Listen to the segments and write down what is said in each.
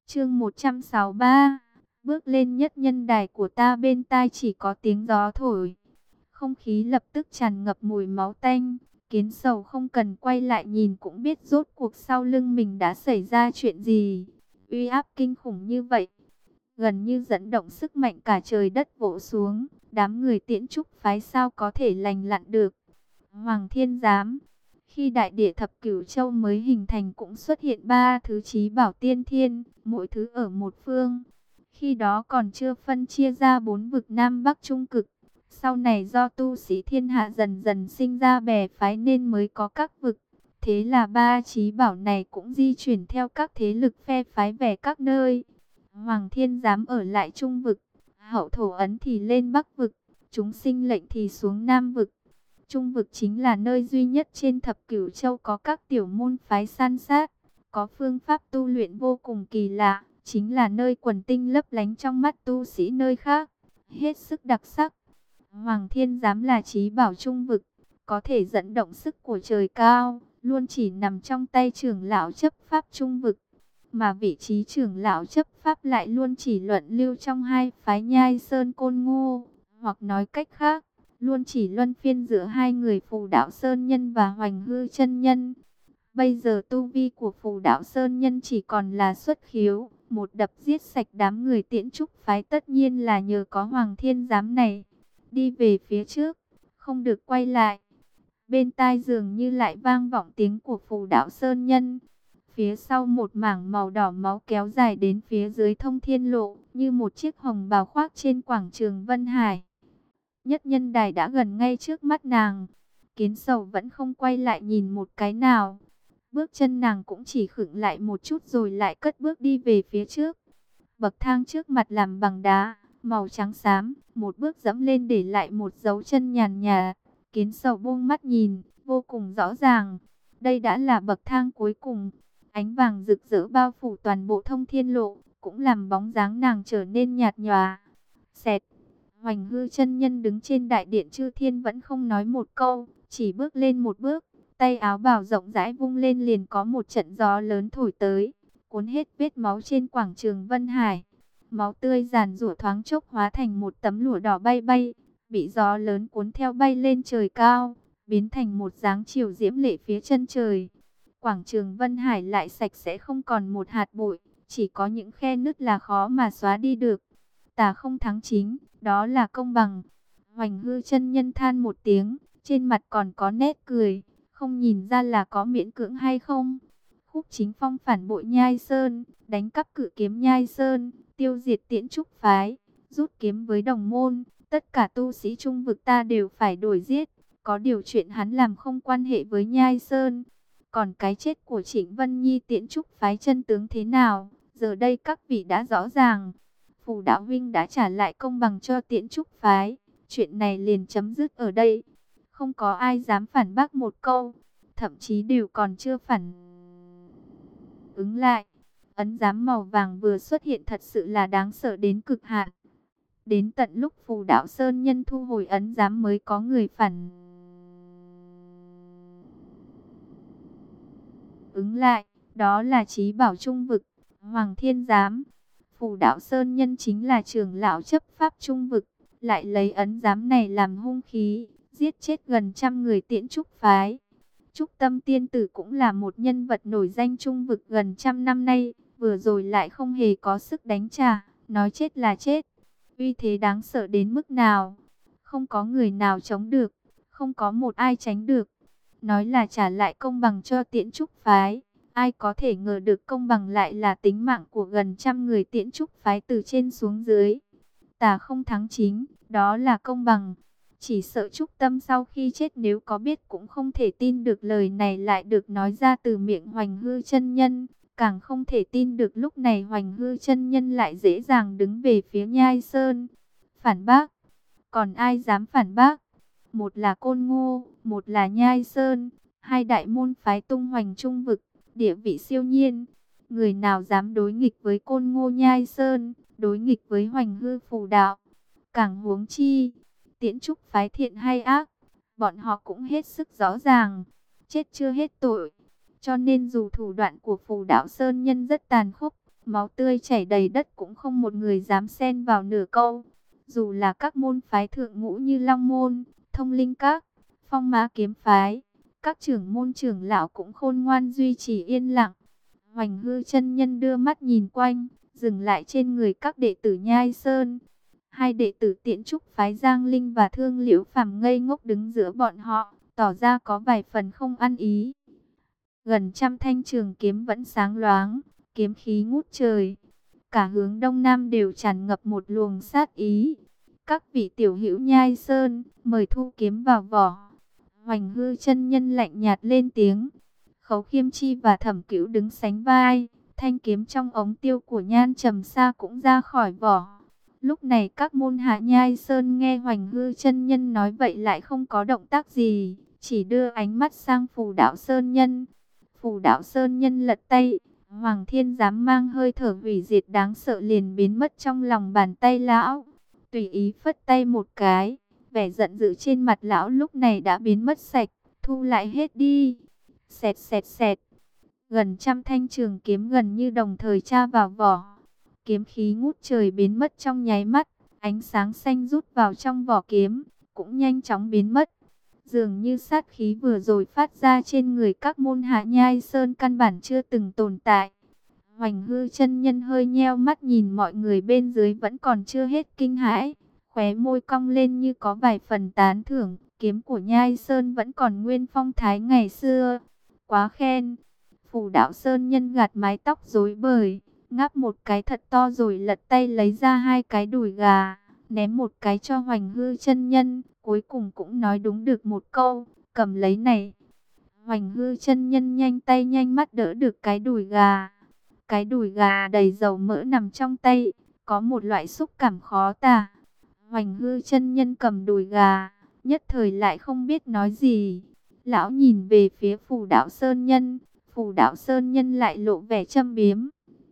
Chương 163. Bước lên nhất nhân đài của ta, bên tai chỉ có tiếng gió thổi. Không khí lập tức tràn ngập mùi máu tanh. Kiến Sầu không cần quay lại nhìn cũng biết rốt cuộc sau lưng mình đã xảy ra chuyện gì. Uy áp kinh khủng như vậy, gần như dẫn động sức mạnh cả trời đất vỗ xuống. Đám người Tiễn Trúc phái sao có thể lành lặn được. Hoàng Thiên Giám. Khi đại địa thập cửu châu mới hình thành cũng xuất hiện ba thứ chí bảo tiên thiên, mỗi thứ ở một phương. Khi đó còn chưa phân chia ra bốn vực Nam Bắc Trung Cực. Sau này do tu sĩ thiên hạ dần dần sinh ra bè phái nên mới có các vực. Thế là ba chí bảo này cũng di chuyển theo các thế lực phe phái về các nơi. Hoàng Thiên Giám ở lại Trung vực, Hậu Thổ Ấn thì lên Bắc vực, chúng sinh lệnh thì xuống Nam vực. Trung vực chính là nơi duy nhất trên thập cửu châu có các tiểu môn phái san sát, có phương pháp tu luyện vô cùng kỳ lạ, chính là nơi quần tinh lấp lánh trong mắt tu sĩ nơi khác, hết sức đặc sắc. Hoàng Thiên Giám là chí bảo Trung vực, có thể dẫn động sức của trời cao, luôn chỉ nằm trong tay trưởng lão chấp pháp Trung vực, mà vị trí trưởng lão chấp pháp lại luôn chỉ luận lưu trong hai phái Nhai Sơn Côn Ngô, hoặc nói cách khác, luôn chỉ luân phiên giữa hai người Phù Đạo Sơn Nhân và Hoành Hư Chân Nhân. Bây giờ tu vi của Phù Đạo Sơn Nhân chỉ còn là xuất khiếu, một đập giết sạch đám người Tiễn Trúc phái, tất nhiên là nhờ có Hoàng Thiên Giám này. Đi về phía trước, không được quay lại. Bên tai dường như lại vang vọng tiếng của Phù Đạo Sơn Nhân. Phía sau một mảng màu đỏ máu kéo dài đến phía dưới Thông Thiên Lộ, như một chiếc hồng bào khoác trên quảng trường Vân Hải. Nhất nhân đài đã gần ngay trước mắt nàng. Kiến Sầu vẫn không quay lại nhìn một cái nào. Bước chân nàng cũng chỉ khựng lại một chút rồi lại cất bước đi về phía trước. Bậc thang trước mặt làm bằng đá, màu trắng xám, một bước dẫm lên để lại một dấu chân nhàn nhạt. Kiến Sầu buông mắt nhìn, vô cùng rõ ràng. Đây đã là bậc thang cuối cùng. Ánh vàng rực rỡ bao phủ toàn bộ Thông Thiên Lộ, cũng làm bóng dáng nàng trở nên nhạt nhòa. Xẹt. Hoành Hư Chân Nhân đứng trên đại điện Chư Thiên vẫn không nói một câu, chỉ bước lên một bước, tay áo bào rộng rãi vung lên liền có một trận gió lớn thổi tới, cuốn hết vết máu trên quảng trường Vân Hải. Máu tươi giàn giụa thoáng chốc hóa thành một tấm lụa đỏ bay bay, bị gió lớn cuốn theo bay lên trời cao, biến thành một dáng chiều diễm lệ phía chân trời. Quảng trường Vân Hải lại sạch sẽ không còn một hạt bụi, chỉ có những khe nứt là khó mà xóa đi được. Tà không thắng chính, đó là công bằng. Hoành Hư Chân Nhân than một tiếng, trên mặt còn có nét cười, không nhìn ra là có miễn cưỡng hay không. Khúc Chính Phong phản bội Nhai Sơn, đánh cắp cự kiếm Nhai Sơn, tiêu diệt Tiễn Trúc phái, rút kiếm với đồng môn, tất cả tu sĩ Trung vực ta đều phải đuổi giết. Có điều chuyện hắn làm không quan hệ với Nhai Sơn. Còn cái chết của Trịnh Vân Nhi Tiễn Trúc phái chân tướng thế nào, giờ đây các vị đã rõ ràng. Phù Đạo huynh đã trả lại công bằng cho Tiễn Trúc phái, chuyện này liền chấm dứt ở đây. Không có ai dám phản bác một câu, thậm chí đều còn chưa phản ứng lại. Ấn giám màu vàng vừa xuất hiện thật sự là đáng sợ đến cực hạn. Đến tận lúc Phù Đạo Sơn Nhân thu hồi ấn giám mới có người phản ứng lại, đó là chí bảo Trung vực, Hoàng Thiên Giám. Phù Đạo Sơn Nhân chính là trưởng lão chấp pháp Trung vực, lại lấy ấn giám này làm hung khí, giết chết gần 100 người Tiễn Trúc phái. Trúc Tâm Tiên Tử cũng là một nhân vật nổi danh Trung vực gần 100 năm nay, vừa rồi lại không hề có sức đánh trả, nói chết là chết. Uy thế đáng sợ đến mức nào, không có người nào chống được, không có một ai tránh được. Nói là trả lại công bằng cho Tiễn Trúc phái, ai có thể ngờ được công bằng lại là tính mạng của gần 100 người Tiễn Trúc phái từ trên xuống dưới. Tà không thắng chính, đó là công bằng. Chỉ sợ Trúc Tâm sau khi chết nếu có biết cũng không thể tin được lời này lại được nói ra từ miệng Hoành Hư Chân Nhân. Càng không thể tin được lúc này Hoành Hư Chân Nhân lại dễ dàng đứng về phía Nhai Sơn. Phản bác? Còn ai dám phản bác? Một là Côn Ngô, một là Nhai Sơn, hai đại môn phái tung hoành Trung vực, địa vị siêu nhiên. Người nào dám đối nghịch với Côn Ngô Nhai Sơn, đối nghịch với Hoành Hư Phù Đạo? Càng huống chi, Tiễn Trúc phái thiện hay ác, bọn họ cũng hết sức rõ ràng, chết chưa hết tội. Cho nên dù thủ đoạn của Phù Đạo Sơn Nhân rất tàn khốc, máu tươi chảy đầy đất cũng không một người dám xen vào nửa câu. Dù là các môn phái thượng ngũ như Long Môn, Thông Linh Các, Phong Mã Kiếm Phái, các trưởng môn trưởng lão cũng khôn ngoan duy trì yên lặng. Hoành Hư chân nhân đưa mắt nhìn quanh, dừng lại trên người các đệ tử Nhai Sơn. Hai đệ tử Tiễn Trúc phái Giang Linh và Thương Liễu Phàm ngây ngốc đứng giữa bọn họ, tỏ ra có vài phần không ăn ý. Gần trăm thanh trường kiếm vẫn sáng loáng, kiếm khí ngút trời. Cả hướng đông nam đều tràn ngập một luồng sát ý. Các vị tiểu hữu Nhai Sơn, mời thu kiếm vào vỏ. Hoành Hư chân nhân lạnh nhạt lên tiếng. Khấu Khiêm Chi và Thẩm Cửu đứng sánh vai, thanh kiếm trong ống tiêu của Nhan Trầm Sa cũng ra khỏi vỏ. Lúc này các môn hạ Nhai Sơn nghe Hoành Hư chân nhân nói vậy lại không có động tác gì, chỉ đưa ánh mắt sang Phù Đạo Sơn nhân. Phù Đạo Sơn nhân lật tay, Hoàng Thiên dám mang hơi thở hủy diệt đáng sợ liền biến mất trong lòng bàn tay lão. Tùy ý phất tay một cái, vẻ giận dữ trên mặt lão lúc này đã biến mất sạch, thu lại hết đi. Xẹt xẹt xẹt, gần trăm thanh trường kiếm gần như đồng thời tra vào vỏ. Kiếm khí ngút trời biến mất trong nháy mắt, ánh sáng xanh rút vào trong vỏ kiếm, cũng nhanh chóng biến mất. Dường như sát khí vừa rồi phát ra trên người các môn hạ Nhai Sơn căn bản chưa từng tồn tại. Hoành Hư chân nhân hơi nheo mắt nhìn mọi người bên dưới vẫn còn chưa hết kinh hãi, khóe môi cong lên như có vài phần tán thưởng, kiếm của Nhai Sơn vẫn còn nguyên phong thái ngày xưa. Quá khen. Phù Đạo Sơn nhân gạt mái tóc rối bời, ngáp một cái thật to rồi lật tay lấy ra hai cái đùi gà, ném một cái cho Hoành Hư chân nhân, cuối cùng cũng nói đúng được một câu, cầm lấy này. Hoành Hư chân nhân nhanh tay nhanh mắt đỡ được cái đùi gà. Cái đùi gà đầy dầu mỡ nằm trong tay, có một loại xúc cảm khó tả. Hoành Hư chân nhân cầm đùi gà, nhất thời lại không biết nói gì. Lão nhìn về phía Phù Đạo Sơn nhân, Phù Đạo Sơn nhân lại lộ vẻ châm biếm.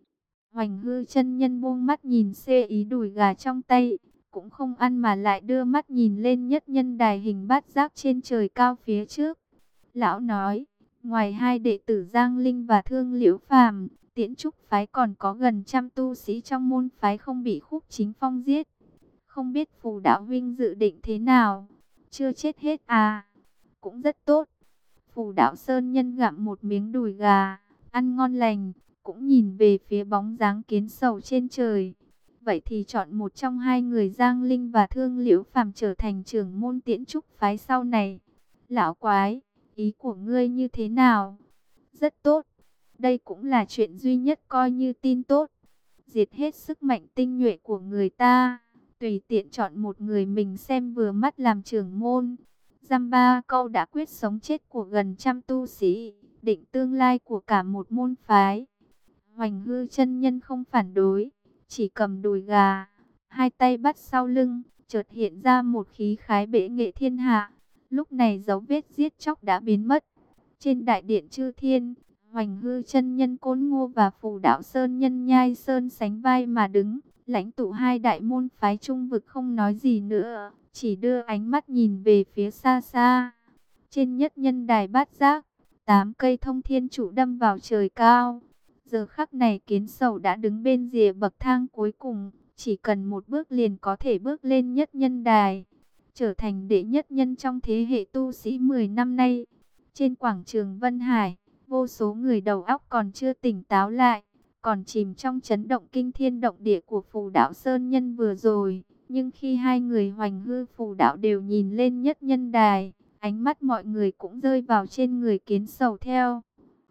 Hoành Hư chân nhân buông mắt nhìn xê ý đùi gà trong tay, cũng không ăn mà lại đưa mắt nhìn lên nhất nhân đài hình bát giác trên trời cao phía trước. Lão nói, ngoài hai đệ tử Giang Linh và Thương Liễu Phàm, Tiễn Trúc phái còn có gần trăm tu sĩ trong môn phái không bị Khúc Chính Phong giết. Không biết Phù đạo huynh dự định thế nào? Chưa chết hết à? Cũng rất tốt. Phù Đạo Sơn nhân gặm một miếng đùi gà, ăn ngon lành, cũng nhìn về phía bóng dáng Kiến Sầu trên trời. Vậy thì chọn một trong hai người Giang Linh và Thương Liễu Phàm trở thành trưởng môn Tiễn Trúc phái sau này. Lão quái, ý của ngươi như thế nào? Rất tốt. Đây cũng là chuyện duy nhất coi như tin tốt. Diệt hết sức mạnh tinh nhuệ của người ta, tùy tiện chọn một người mình xem vừa mắt làm trưởng môn. Dăm ba câu đã quyết sống chết của gần trăm tu sĩ, định tương lai của cả một môn phái. Hoành Hư chân nhân không phản đối, chỉ cầm đùi gà, hai tay bắt sau lưng, chợt hiện ra một khí khái bệ nghệ thiên hạ. Lúc này dấu vết giết chóc đã biến mất. Trên đại điện chư thiên, Hoành Hư chân nhân Côn Ngô và Phù Đạo Sơn nhân Nhai Sơn sánh vai mà đứng. Lãnh tụ hai đại môn phái trung vực không nói gì nữa, chỉ đưa ánh mắt nhìn về phía xa xa. Trên nhất nhân đài bát giác, 8 cây thông thiên trụ đâm vào trời cao. Giờ khắc này Kiến Sầu đã đứng bên rìa bậc thang cuối cùng, chỉ cần một bước liền có thể bước lên nhất nhân đài, trở thành đệ nhất nhân trong thế hệ tu sĩ 10 năm nay. Trên quảng trường Vân Hải, vô số người đầu óc còn chưa tỉnh táo lại, còn chìm trong chấn động kinh thiên động địa của Phù Đạo Sơn nhân vừa rồi. Nhưng khi hai người Hoành Hư Phù Đạo đều nhìn lên nhất nhân đài, ánh mắt mọi người cũng rơi vào trên người Kiến Sầu theo.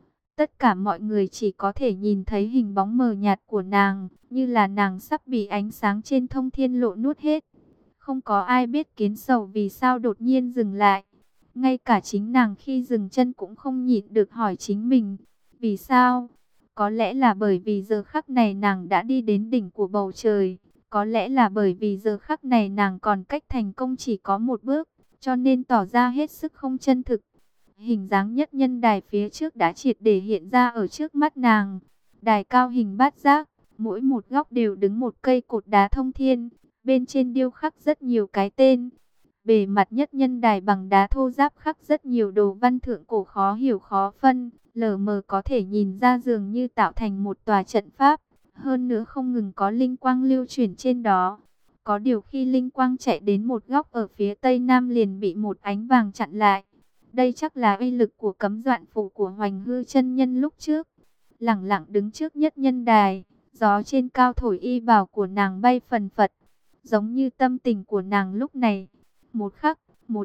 Tất cả mọi người chỉ có thể nhìn thấy hình bóng mờ nhạt của nàng, như là nàng sắp bị ánh sáng trên thông thiên lộ nuốt hết. Không có ai biết Kiến Sầu vì sao đột nhiên dừng lại. Ngay cả chính nàng khi dừng chân cũng không nhịn được hỏi chính mình, vì sao? Có lẽ là bởi vì giờ khắc này nàng đã đi đến đỉnh của bầu trời. Có lẽ là bởi vì giờ khắc này nàng còn cách thành công chỉ có một bước, cho nên tỏ ra hết sức không chân thực. Hình dáng nhất nhân đài phía trước đã triệt để hiện ra ở trước mắt nàng. Đài cao hình bát giác, mỗi một góc đều đứng một cây cột đá thông thiên, bên trên điêu khắc rất nhiều cái tên. Bề mặt nhất nhân đài bằng đá thô ráp khắc rất nhiều đồ văn thượng cổ khó hiểu khó phân, lờ mờ có thể nhìn ra dường như tạo thành một tòa trận pháp. Hơn nữa không ngừng có linh quang lưu chuyển trên đó. Có điều khi linh quang chạy đến một góc ở phía tây nam liền bị một ánh vàng chặn lại. Đây chắc là uy lực của cấm doạn phủ của Hoành Hư chân nhân lúc trước. Lẳng lặng đứng trước nhất nhân đài, gió trên cao thổi y bào của nàng bay phần phật, giống như tâm tình của nàng lúc này. Một khắc,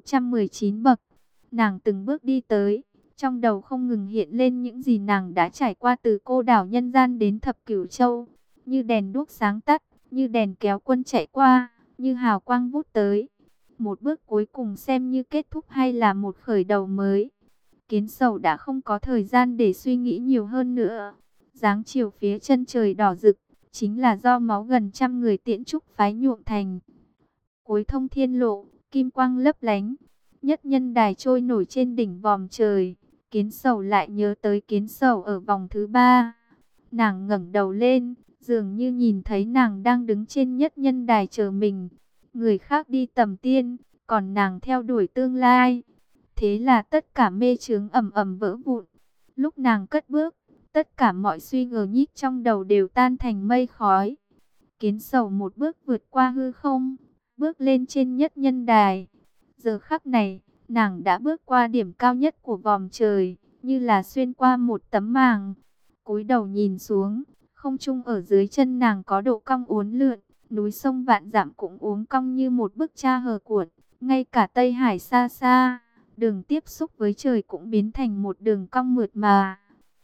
119 bậc, nàng từng bước đi tới, trong đầu không ngừng hiện lên những gì nàng đã trải qua từ cô đảo nhân gian đến thập cửu châu, như đèn đuốc sáng tắt, như đèn kéo quân chạy qua, như hào quang vút tới. Một bước cuối cùng xem như kết thúc hay là một khởi đầu mới. Kiến Sầu đã không có thời gian để suy nghĩ nhiều hơn nữa. Dáng chiều phía chân trời đỏ rực, chính là do máu gần trăm người tiễn trúc phái nhuộm thành. Cuối thông thiên lộ, kim quang lấp lánh, nhất nhân đài trôi nổi trên đỉnh vòm trời. Kiến Sầu lại nhớ tới Kiến Sầu ở vòng thứ ba. Nàng ngẩng đầu lên, dường như nhìn thấy nàng đang đứng trên nhất nhân đài chờ mình. Người khác đi tầm tiên, còn nàng theo đuổi tương lai. Thế là tất cả mê chướng ầm ầm vỡ vụn. Lúc nàng cất bước, tất cả mọi suy ngờ nhích trong đầu đều tan thành mây khói. Kiến Sầu một bước vượt qua hư không, bước lên trên nhất nhân đài. Giờ khắc này, nàng đã bước qua điểm cao nhất của vòm trời, như là xuyên qua một tấm màng. Cúi đầu nhìn xuống, không trung ở dưới chân nàng có độ cong uốn lượn, núi sông vạn dặm cũng uốn cong như một bức cha hờ cuộn, ngay cả Tây Hải xa xa, đường tiếp xúc với trời cũng biến thành một đường cong mượt mà.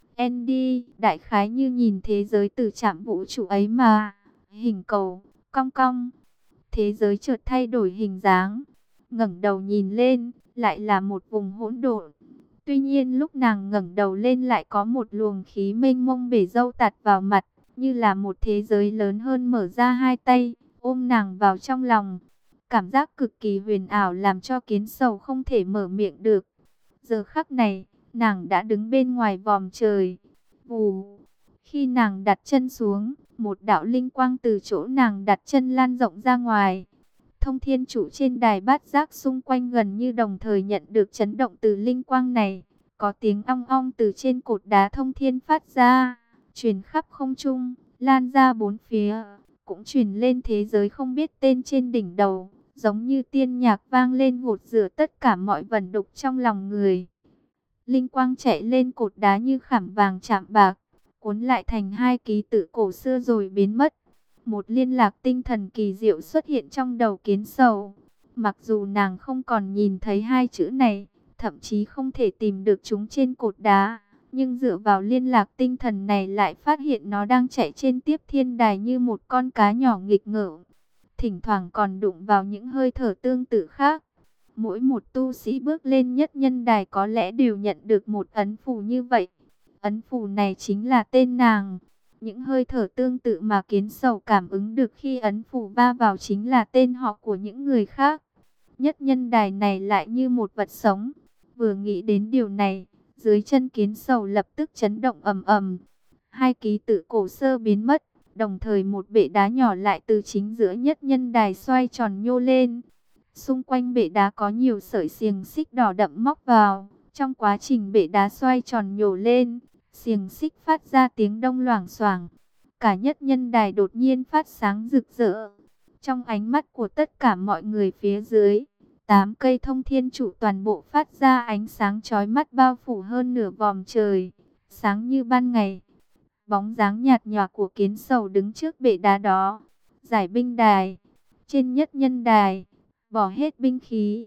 Andy, đại khái như nhìn thế giới từ trạm vũ trụ ấy mà, hình cầu, cong cong. Thế giới chợt thay đổi hình dáng, ngẩng đầu nhìn lên, lại là một vùng hỗn độn. Tuy nhiên lúc nàng ngẩng đầu lên lại có một luồng khí mênh mông bể dâu tạt vào mặt, như là một thế giới lớn hơn mở ra hai tay, ôm nàng vào trong lòng. Cảm giác cực kỳ huyền ảo làm cho Kiến Sầu không thể mở miệng được. Giờ khắc này, nàng đã đứng bên ngoài vòm trời. Vù! Khi nàng đặt chân xuống, một đạo linh quang từ chỗ nàng đặt chân lan rộng ra ngoài. Thông thiên trụ trên đài bát giác xung quanh gần như đồng thời nhận được chấn động từ linh quang này. Có tiếng ong ong từ trên cột đá thông thiên phát ra, truyền khắp không trung, lan ra bốn phía, cũng truyền lên thế giới không biết tên trên đỉnh đầu, giống như tiên nhạc vang lên gột rửa tất cả mọi vẩn đục trong lòng người. Linh quang chạy lên cột đá như khảm vàng chạm bạc, cuốn lại thành hai ký tự cổ xưa rồi biến mất. Một liên lạc tinh thần kỳ diệu xuất hiện trong đầu Kiến Sầu. Mặc dù nàng không còn nhìn thấy hai chữ này, thậm chí không thể tìm được chúng trên cột đá, nhưng dựa vào liên lạc tinh thần này lại phát hiện nó đang chạy trên tiếp thiên đài như một con cá nhỏ nghịch ngợm. Thỉnh thoảng còn đụng vào những hơi thở tương tự khác. Mỗi một tu sĩ bước lên nhất nhân đài có lẽ đều nhận được một ấn phù như vậy. Ấn phù này chính là tên nàng. Những hơi thở tương tự mà Kiến Sầu cảm ứng được khi ấn phù va vào chính là tên họ của những người khác. Nhất nhân đài này lại như một vật sống. Vừa nghĩ đến điều này, dưới chân Kiến Sầu lập tức chấn động ầm ầm. Hai ký tự cổ xưa biến mất, đồng thời một bệ đá nhỏ lại từ chính giữa nhất nhân đài xoay tròn nhô lên. Xung quanh bệ đá có nhiều sợi xiềng xích đỏ đậm móc vào. Trong quá trình bệ đá xoay tròn nhô lên, xiềng xích phát ra tiếng đông loảng xoảng. Cả nhất nhân đài đột nhiên phát sáng rực rỡ. Trong ánh mắt của tất cả mọi người phía dưới, 8 cây thông thiên trụ toàn bộ phát ra ánh sáng chói mắt bao phủ hơn nửa vòm trời, sáng như ban ngày. Bóng dáng nhạt nhòa của Kiến Sầu đứng trước bệ đá đó. Giải binh đài. Trên nhất nhân đài, bỏ hết binh khí.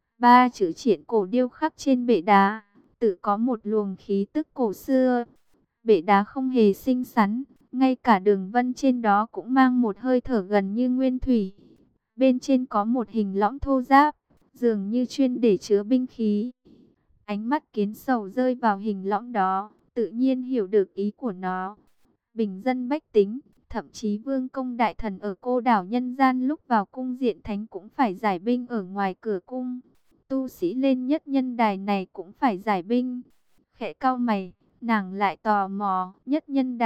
3 chữ triện cổ điêu khắc trên bệ đá, tự có một luồng khí tức cổ xưa. Bệ đá không hề xinh xắn, ngay cả đường vân trên đó cũng mang một hơi thở gần như nguyên thủy. Bên trên có một hình lõm thô ráp, dường như chuyên để chứa binh khí. Ánh mắt Kiến Sầu rơi vào hình lõm đó, tự nhiên hiểu được ý của nó. Bình dân bách tính, thậm chí vương công đại thần ở cô đảo nhân gian lúc vào cung diện thánh cũng phải giải binh ở ngoài cửa cung. Tu sĩ lên nhất nhân đài này cũng phải giải binh. Khẽ cau mày, nàng lại tò mò, nhất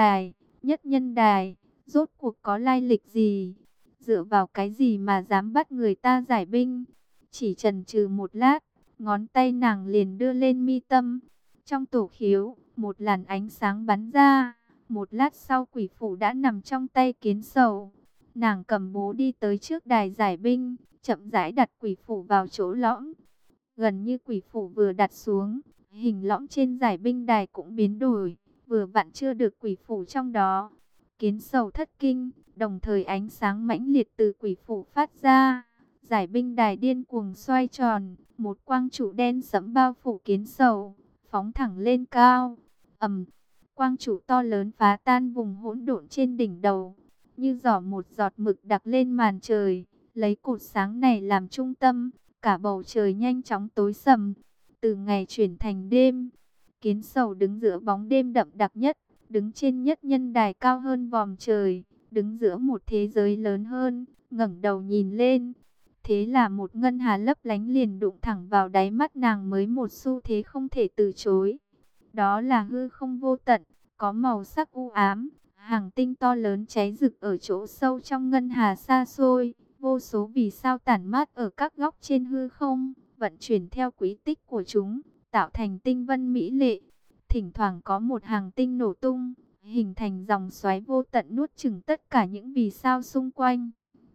nhân đài, rốt cuộc có lai lịch gì? Dựa vào cái gì mà dám bắt người ta giải binh? Chỉ chần chừ một lát, ngón tay nàng liền đưa lên mi tâm. Trong tổ khiếu, một làn ánh sáng bắn ra, Một lát sau quỷ phủ đã nằm trong tay Kiến Sầu. Nàng cầm bố đi tới trước đài giải binh, chậm rãi đặt quỷ phủ vào chỗ lõm. Gần như quỷ phủ vừa đặt xuống, hình lõm trên giải binh đài cũng biến đổi, vừa vặn chưa được quỷ phủ trong đó. Kiến Sầu thất kinh, đồng thời ánh sáng mãnh liệt từ quỷ phủ phát ra. Giải binh đài điên cuồng xoay tròn, một quang trụ đen sẫm bao phủ Kiến Sầu, phóng thẳng lên cao. Ầm, quang trụ to lớn phá tan vùng hỗn độn trên đỉnh đầu, như giỏ một giọt mực đặc lên màn trời, lấy cột sáng này làm trung tâm, cả bầu trời nhanh chóng tối sầm. Từ ngày chuyển thành đêm, Kiến Sầu đứng giữa bóng đêm đậm đặc nhất, đứng trên nhất nhân đài cao hơn vòm trời, đứng giữa một thế giới lớn hơn, ngẩng đầu nhìn lên. Thế là một ngân hà lấp lánh liền đụng thẳng vào đáy mắt nàng mới một xu thế không thể từ chối. Đó là hư không vô tận, có màu sắc u ám, hàng tinh to lớn cháy rực ở chỗ sâu trong ngân hà xa xôi, vô số vì sao tản mát ở các góc trên hư không, vận chuyển theo quỹ tích của chúng, tạo thành tinh vân mỹ lệ. Thỉnh thoảng có một hàng tinh nổ tung, hình thành dòng xoáy vô tận nuốt chửng tất cả những vì sao xung quanh.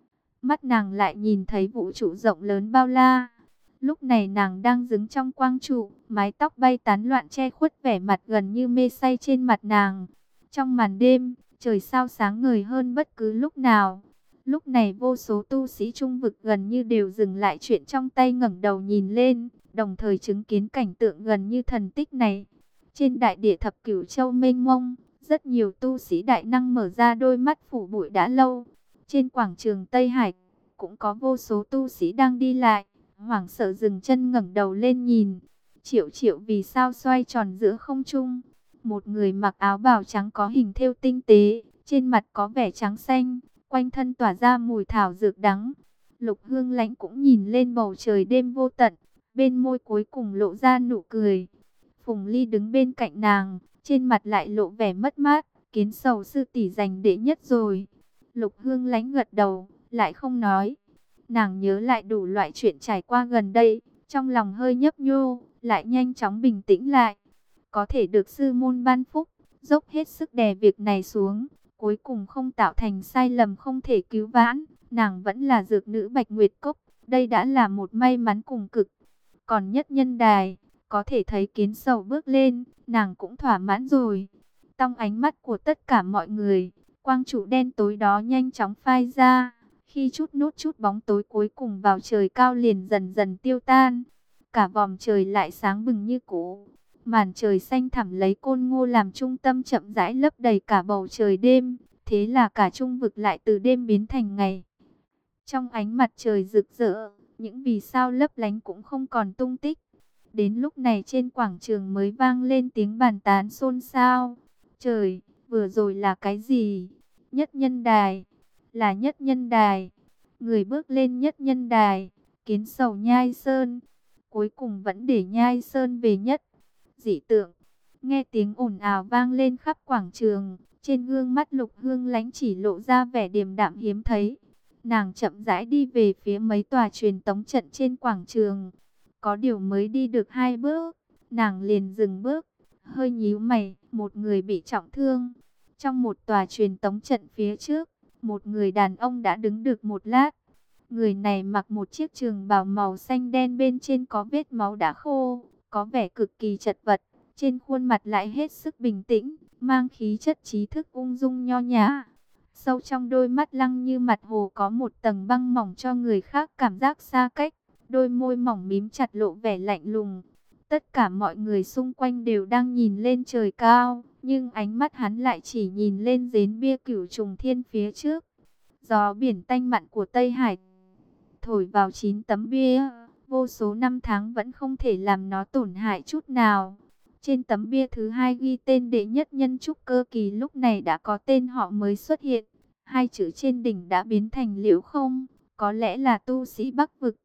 Mắt nàng lại nhìn thấy vũ trụ rộng lớn bao la. Lúc này nàng đang đứng trong quang trụ, mái tóc bay tán loạn che khuất vẻ mặt gần như mê say trên mặt nàng. Trong màn đêm, trời sao sáng ngời hơn bất cứ lúc nào. Lúc này vô số tu sĩ trung vực gần như đều dừng lại chuyện trong tay, ngẩng đầu nhìn lên, đồng thời chứng kiến cảnh tượng gần như thần tích này. Trên đại địa thập cửu châu mênh mông, rất nhiều tu sĩ đại năng mở ra đôi mắt phủ bụi đã lâu. Trên quảng trường Tây Hải cũng có vô số tu sĩ đang đi lại, hoảng sợ dừng chân ngẩng đầu lên nhìn. Triệu triệu vì sao xoay tròn giữa không trung. Một người mặc áo bào trắng có hình thêu tinh tế, trên mặt có vẻ trắng xanh, quanh thân tỏa ra mùi thảo dược đắng. Lục Hương Lãnh cũng nhìn lên bầu trời đêm vô tận, bên môi cuối cùng lộ ra nụ cười. Phùng Ly đứng bên cạnh nàng, trên mặt lại lộ vẻ mất mát. Kiến Sầu sư tỷ giành đệ nhất rồi. Lục Hương Lãnh gật đầu, lại không nói. Nàng nhớ lại đủ loại chuyện trải qua gần đây, trong lòng hơi nhấp nhô, lại nhanh chóng bình tĩnh lại. Có thể được sư môn ban phúc, dốc hết sức đè việc này xuống, cuối cùng không tạo thành sai lầm không thể cứu vãn. Nàng vẫn là dược nữ Bạch Nguyệt Cốc, đây đã là một may mắn cùng cực. Còn nhất nhân đài, có thể thấy Kiến Sầu bước lên, nàng cũng thỏa mãn rồi. Trong ánh mắt của tất cả mọi người, quang trụ đen tối đó nhanh chóng phai ra. Khi chút nốt chút bóng tối cuối cùng vào trời cao liền dần dần tiêu tan. Cả vòm trời lại sáng bừng như cũ. Màn trời xanh thẳm lấy Côn Ngô làm trung tâm chậm rãi lấp đầy cả bầu trời đêm. Thế là cả trung vực lại từ đêm biến thành ngày. Trong ánh mặt trời rực rỡ, những vì sao lấp lánh cũng không còn tung tích. Đến lúc này trên quảng trường mới vang lên tiếng bàn tán xôn xao. Trời, vừa rồi là cái gì? Nhất nhân đài, là nhất nhân đài. Người bước lên nhất nhân đài, Kiến Sầu Nhai Sơn. Cuối cùng vẫn để Nhai Sơn về nhất. Dị tượng, nghe tiếng ồn ào vang lên khắp quảng trường. Trên gương mắt Lục Hương Lãnh chỉ lộ ra vẻ điềm đạm hiếm thấy. Nàng chậm rãi đi về phía mấy tòa truyền tống trận trên quảng trường. Có điều mới đi được 2 bước, nàng liền dừng bước, hơi nhíu mày. Một người bị trọng thương. Trong một tòa truyền tống trận phía trước, một người đàn ông đã đứng được một lát. Người này mặc một chiếc trường bào màu xanh đen, bên trên có vết máu đã khô, có vẻ cực kỳ chật vật. Trên khuôn mặt lại hết sức bình tĩnh, mang khí chất trí thức ung dung nho nhã. Sâu trong đôi mắt lăng như mặt hồ có một tầng băng mỏng cho người khác cảm giác xa cách. Đôi môi mỏng mím chặt lộ vẻ lạnh lùng. Tất cả mọi người xung quanh đều đang nhìn lên trời cao, nhưng ánh mắt hắn lại chỉ nhìn lên giếng bia Cửu Trùng Thiên phía trước. Gió biển tanh mặn của Tây Hải thổi vào 9 tấm bia, vô số năm tháng vẫn không thể làm nó tổn hại chút nào. Trên tấm bia thứ 2 ghi tên đệ nhất nhân trúc cơ kỳ, lúc này đã có tên họ mới xuất hiện. 2 chữ trên đỉnh đã biến thành liễu không, có lẽ là tu sĩ Bắc vực.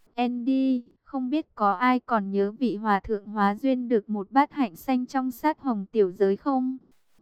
Andy, không biết có ai còn nhớ vị hòa thượng hóa duyên được một bát hạnh xanh trong sát hồng tiểu giới không?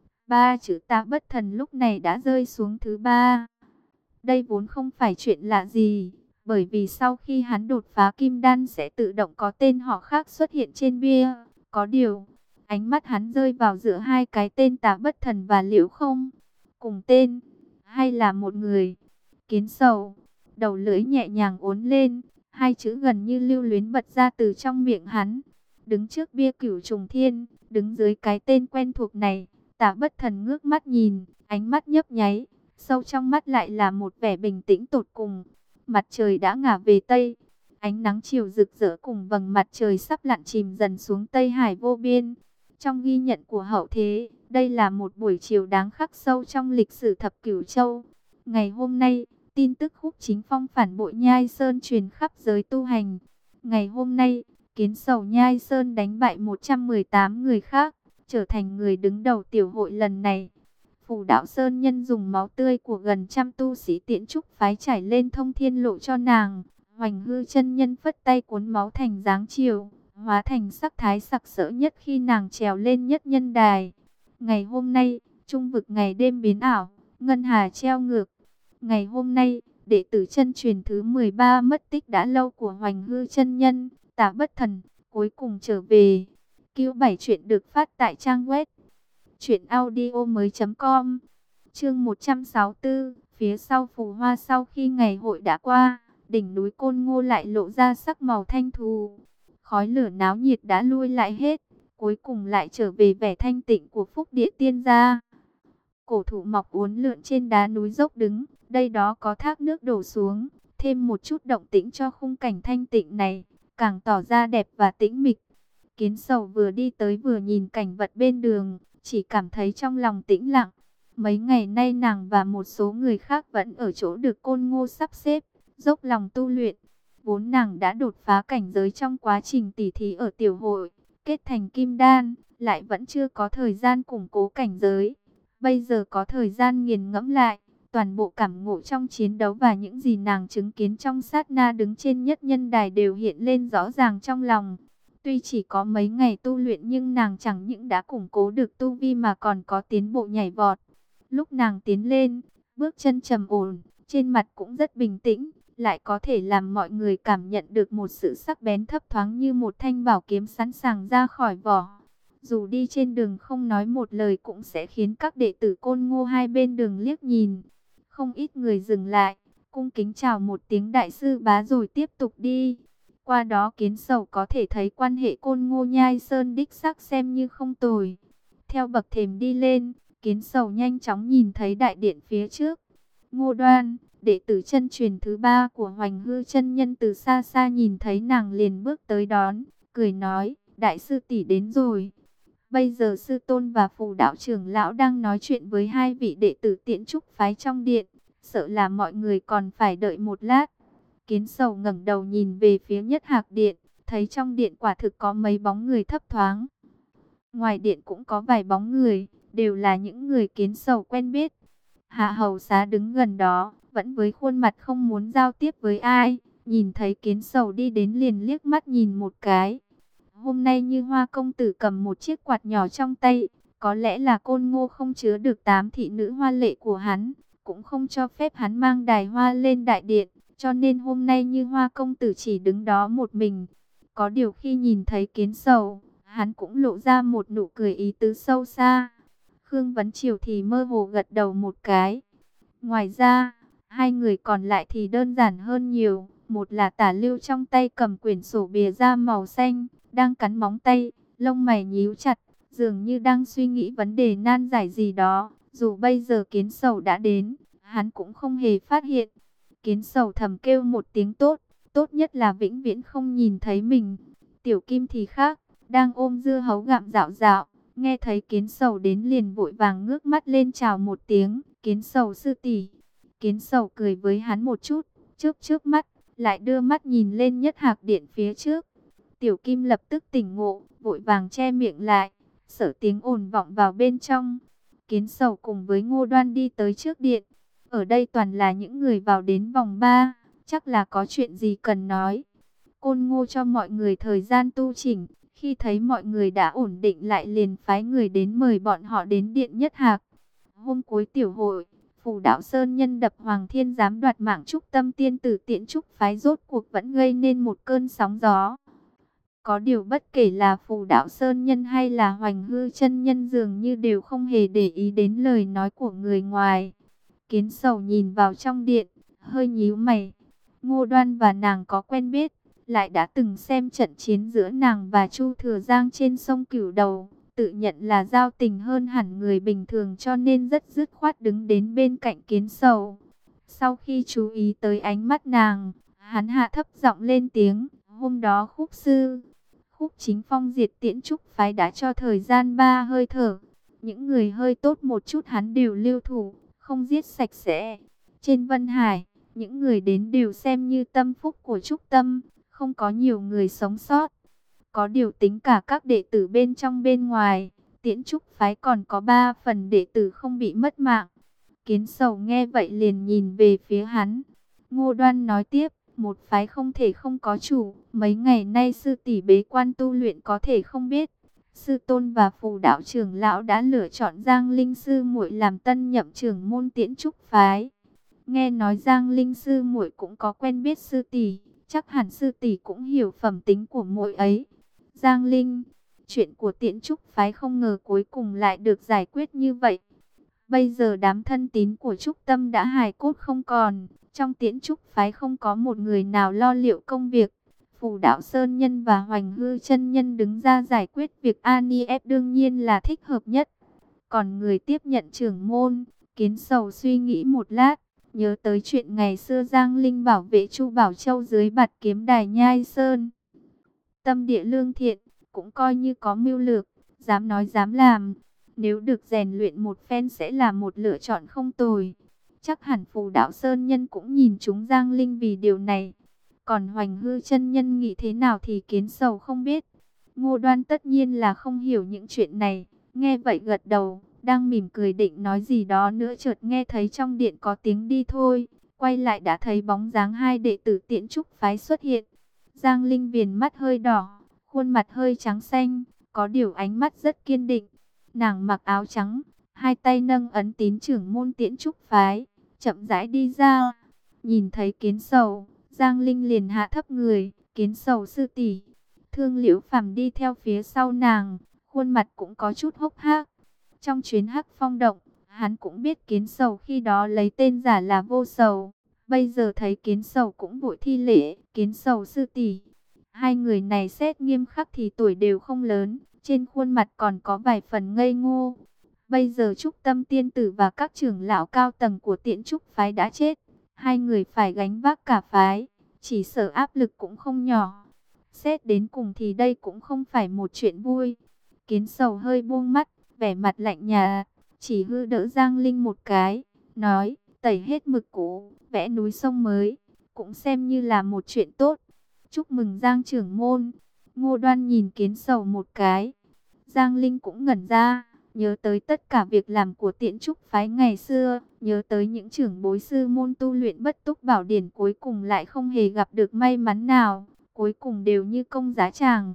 3 chữ Ta Bất Thần lúc này đã rơi xuống thứ 3. Đây vốn không phải chuyện lạ gì, bởi vì sau khi hắn đột phá kim đan sẽ tự động có tên họ khác xuất hiện trên bia. Có điều, Ánh mắt hắn rơi vào giữa hai cái tên Tả Bất Thần và Liễu Không. Cùng tên, hay là một người? Kiến Sầu, đầu lưỡi nhẹ nhàng uốn lên, hai chữ gần như lưu luyến bật ra từ trong miệng hắn. Đứng trước bia Cửu Trùng Thiên, đứng dưới cái tên quen thuộc này, Tả Bất Thần ngước mắt nhìn, ánh mắt nhấp nháy, sâu trong mắt lại là một vẻ bình tĩnh tột cùng. Mặt trời đã ngả về Tây, ánh nắng chiều rực rỡ cùng vầng mặt trời sắp lặn chìm dần xuống Tây Hải vô biên. Trong ghi nhận của hậu thế, đây là một buổi chiều đáng khắc sâu trong lịch sử thập cửu châu. Ngày hôm nay, tin tức Khúc Chính Phong phản bội Nhai Sơn truyền khắp giới tu hành. Ngày hôm nay, Kiến Sầu Nhai Sơn đánh bại 118 người khác, trở thành người đứng đầu tiểu hội lần này. Phù Đạo Sơn Nhân dùng máu tươi của gần trăm tu sĩ Tiễn Trúc phái trải lên thông thiên lộ cho nàng. Hoành Hư chân nhân phất tay cuốn máu thành dáng chiều, hóa thành sắc thái sặc sỡ nhất khi nàng trèo lên nhất nhân đài. Ngày hôm nay, trung vực ngày đêm biến ảo, ngân hà treo ngược. Ngày hôm nay, đệ tử chân truyền thứ 13 mất tích đã lâu của Hoành Hư chân nhân, Tả Bất Thần, cuối cùng trở về. Q7 chuyện được phát tại trang web truyệnaudiomoi.com. Chương 164, phía sau phù hoa. Sau khi ngày hội đã qua, đỉnh núi Côn Ngô lại lộ ra sắc màu thanh thù. Khói lửa náo nhiệt đã lui lại hết, cuối cùng lại trở về vẻ thanh tịnh của Phúc Địa Tiên gia. Cổ thụ mọc uốn lượn trên đá núi dốc đứng, đây đó có thác nước đổ xuống, thêm một chút động tĩnh cho khung cảnh thanh tịnh này, càng tỏ ra đẹp và tĩnh mịch. Kiến Sầu vừa đi tới vừa nhìn cảnh vật bên đường, chỉ cảm thấy trong lòng tĩnh lặng. Mấy ngày nay nàng và một số người khác vẫn ở chỗ được Côn Ngô sắp xếp, dốc lòng tu luyện. Vốn nàng đã đột phá cảnh giới trong quá trình tỉ thí ở tiểu hội, kết thành kim đan, lại vẫn chưa có thời gian củng cố cảnh giới. Bây giờ có thời gian nghiền ngẫm lại, toàn bộ cảm ngộ trong chiến đấu và những gì nàng chứng kiến trong sát na đứng trên nhất nhân đài đều hiện lên rõ ràng trong lòng. Tuy chỉ có mấy ngày tu luyện nhưng nàng chẳng những đã củng cố được tu vi mà còn có tiến bộ nhảy vọt. Lúc nàng tiến lên, bước chân trầm ổn, trên mặt cũng rất bình tĩnh, lại có thể làm mọi người cảm nhận được một sự sắc bén thấp thoáng như một thanh bảo kiếm sẵn sàng ra khỏi vỏ. Dù đi trên đường không nói một lời cũng sẽ khiến các đệ tử Côn Ngô hai bên đường liếc nhìn. Không ít người dừng lại, cung kính chào một tiếng đại sư bá rồi tiếp tục đi. Qua đó Kiến Sầu có thể thấy quan hệ Côn Ngô Nhai Sơn đích xác xem như không tồi. Theo bậc thềm đi lên, Kiến Sầu nhanh chóng nhìn thấy đại điện phía trước. Ngô Đoan, đệ tử chân truyền thứ 3 của Hoành Hư chân nhân từ xa xa nhìn thấy nàng liền bước tới đón, cười nói, đại sư tỷ đến rồi. Bây giờ sư tôn và phù đạo trưởng lão đang nói chuyện với hai vị đệ tử Tiễn Trúc phái trong điện, sợ là mọi người còn phải đợi một lát. Kiến Sầu ngẩng đầu nhìn về phía Nhất Hạc điện, thấy trong điện quả thực có mấy bóng người thấp thoáng. Ngoài điện cũng có vài bóng người, đều là những người Kiến Sầu quen biết. Hạ hầu xá đứng gần đó, vẫn với khuôn mặt không muốn giao tiếp với ai, nhìn thấy Kiến Sầu đi đến liền liếc mắt nhìn một cái. Hôm nay Như Hoa công tử cầm một chiếc quạt nhỏ trong tay, có lẽ là Côn Ngô không chứa được 8 thị nữ hoa lệ của hắn, cũng không cho phép hắn mang đài hoa lên đại điện, cho nên hôm nay Như Hoa công tử chỉ đứng đó một mình. Có điều khi nhìn thấy Kiến Sầu, hắn cũng lộ ra một nụ cười ý tứ sâu xa. Khương Vấn Triều thì mơ hồ gật đầu một cái. Ngoài ra, hai người còn lại thì đơn giản hơn nhiều. Một là Tả Lưu trong tay cầm quyển sổ bìa da màu xanh, đang cắn móng tay, lông mày nhíu chặt, dường như đang suy nghĩ vấn đề nan giải gì đó. Dù bây giờ Kiến Sầu đã đến, hắn cũng không hề phát hiện. Kiến Sầu thầm kêu một tiếng tốt, tốt nhất là vĩnh viễn không nhìn thấy mình. Tiểu Kim thì khác, đang ôm dưa hấu gặm dạo dạo, nghe thấy Kiến Sầu đến liền vội vàng ngước mắt lên chào một tiếng, Kiến Sầu sư tỷ. Kiến Sầu cười với hắn một chút, chớp chớp mắt, lại đưa mắt nhìn lên Nhất Hạc điện phía trước. Tiểu Kim lập tức tỉnh ngộ, vội vàng che miệng lại, sợ tiếng ồn vọng vào bên trong. Kiến Sầu cùng với Ngô Đoan đi tới trước điện. Ở đây toàn là những người vào đến vòng 3, chắc là có chuyện gì cần nói. Côn Ngô cho mọi người thời gian tu chỉnh, khi thấy mọi người đã ổn định lại liền phái người đến mời bọn họ đến điện Nhất Hạc. Hôm cuối tiểu hội, Phù Đạo Sơn nhân đập Hoàng Thiên dám đoạt mạng Trúc Tâm tiên tử Tiễn Trúc phái rốt cuộc vẫn gây nên một cơn sóng gió. Có điều bất kể là Phù Đạo Sơn Nhân hay là Hoành Hư chân Nhân dường như đều không hề để ý đến lời nói của người ngoài. Kiến Sầu nhìn vào trong điện, hơi nhíu mày. Ngô Đoan và nàng có quen biết, lại đã từng xem trận chiến giữa nàng và Chu Thừa Giang trên sông Cửu Đầu, tự nhận là giao tình hơn hẳn người bình thường cho nên rất dứt khoát đứng đến bên cạnh Kiến Sầu. Sau khi chú ý tới ánh mắt nàng, hắn hạ thấp giọng lên tiếng, hôm đó Khúc sư, Khúc Chính Phong diệt Tiễn Trúc phái đã cho thời gian 3 hơi thở. Những người hơi tốt một chút hắn đều lưu thủ, không giết sạch sẽ. Trên Vân Hải, những người đến đều xem như tâm phúc của Trúc Tâm, không có nhiều người sống sót. Có điều tính cả các đệ tử bên trong bên ngoài, Tiễn Trúc phái còn có 3 phần đệ tử không bị mất mạng. Kiến Sầu nghe vậy liền nhìn về phía hắn. Ngô Đoan nói tiếp, một phái không thể không có chủ, mấy ngày nay sư tỷ bế quan tu luyện có thể không biết. Sư tôn và Phù Đạo trưởng lão đã lựa chọn Giang Linh sư muội làm tân nhậm trưởng môn Tiễn Trúc phái. Nghe nói Giang Linh sư muội cũng có quen biết sư tỷ, chắc hẳn sư tỷ cũng hiểu phẩm tính của muội ấy. Giang Linh, chuyện của Tiễn Trúc phái không ngờ cuối cùng lại được giải quyết như vậy. Bây giờ đám thân tín của Trúc Tâm đã hài cốt không còn, trong Tiễn Trúc phái không có một người nào lo liệu công việc. Phù Đạo Sơn Nhân và Hoành Hư chân Nhân đứng ra giải quyết việc ANIF đương nhiên là thích hợp nhất. Còn người tiếp nhận trưởng môn, Kiến Sầu suy nghĩ một lát, nhớ tới chuyện ngày xưa Giang Linh bảo vệ Chu Bảo Châu dưới bạt kiếm đài Nhai Sơn. Tâm địa lương thiện, cũng coi như có mưu lược, dám nói dám làm. Nếu được rèn luyện một phen sẽ là một lựa chọn không tồi. Chắc hẳn Phù Đạo Sơn Nhân cũng nhìn chúng Giang Linh vì điều này. Còn Hoành Hư chân Nhân nghĩ thế nào thì Kiến Sầu không biết. Ngô Đoan tất nhiên là không hiểu những chuyện này. Nghe vậy gật đầu, đang mỉm cười định nói gì đó nữa chợt nghe thấy trong điện có tiếng đi thôi. Quay lại đã thấy bóng dáng hai đệ tử Tiễn Trúc phái xuất hiện. Giang Linh viền mắt hơi đỏ, khuôn mặt hơi trắng xanh, có điều ánh mắt rất kiên định. Nàng mặc áo trắng, hai tay nâng ấn tín trưởng môn Tiễn Trúc phái, chậm rãi đi ra. Nhìn thấy Kiến Sầu, Giang Linh liền hạ thấp người, Kiến Sầu sư tỷ. Thương Liễu Phàm đi theo phía sau nàng, khuôn mặt cũng có chút hốc hác. Trong chuyến Hắc Phong động, hắn cũng biết Kiến Sầu khi đó lấy tên giả là Vô Sầu. Bây giờ thấy Kiến Sầu cũng vội thi lễ, Kiến Sầu sư tỷ. Hai người này xét nghiêm khắc thì tuổi đều không lớn, trên khuôn mặt còn có vài phần ngây ngô. Bây giờ Trúc Tâm tiên tử và các trưởng lão cao tầng của Tiễn Trúc phái đã chết, hai người phải gánh vác cả phái, chỉ sợ áp lực cũng không nhỏ. Xét đến cùng thì đây cũng không phải một chuyện vui. Kiến Sầu hơi buông mắt, vẻ mặt lạnh nhạt, chỉ hư đỡ Giang Linh một cái, nói, tẩy hết mực cũ, vẽ núi sông mới, cũng xem như là một chuyện tốt. Chúc mừng Giang trưởng môn. Ngô Đoan nhìn Kiến Sầu một cái. Giang Linh cũng ngẩn ra, nhớ tới tất cả việc làm của Tiễn Trúc phái ngày xưa, nhớ tới những trưởng bối sư môn tu luyện Bất Túc Bảo Điển cuối cùng lại không hề gặp được may mắn nào, cuối cùng đều như công giá tràng.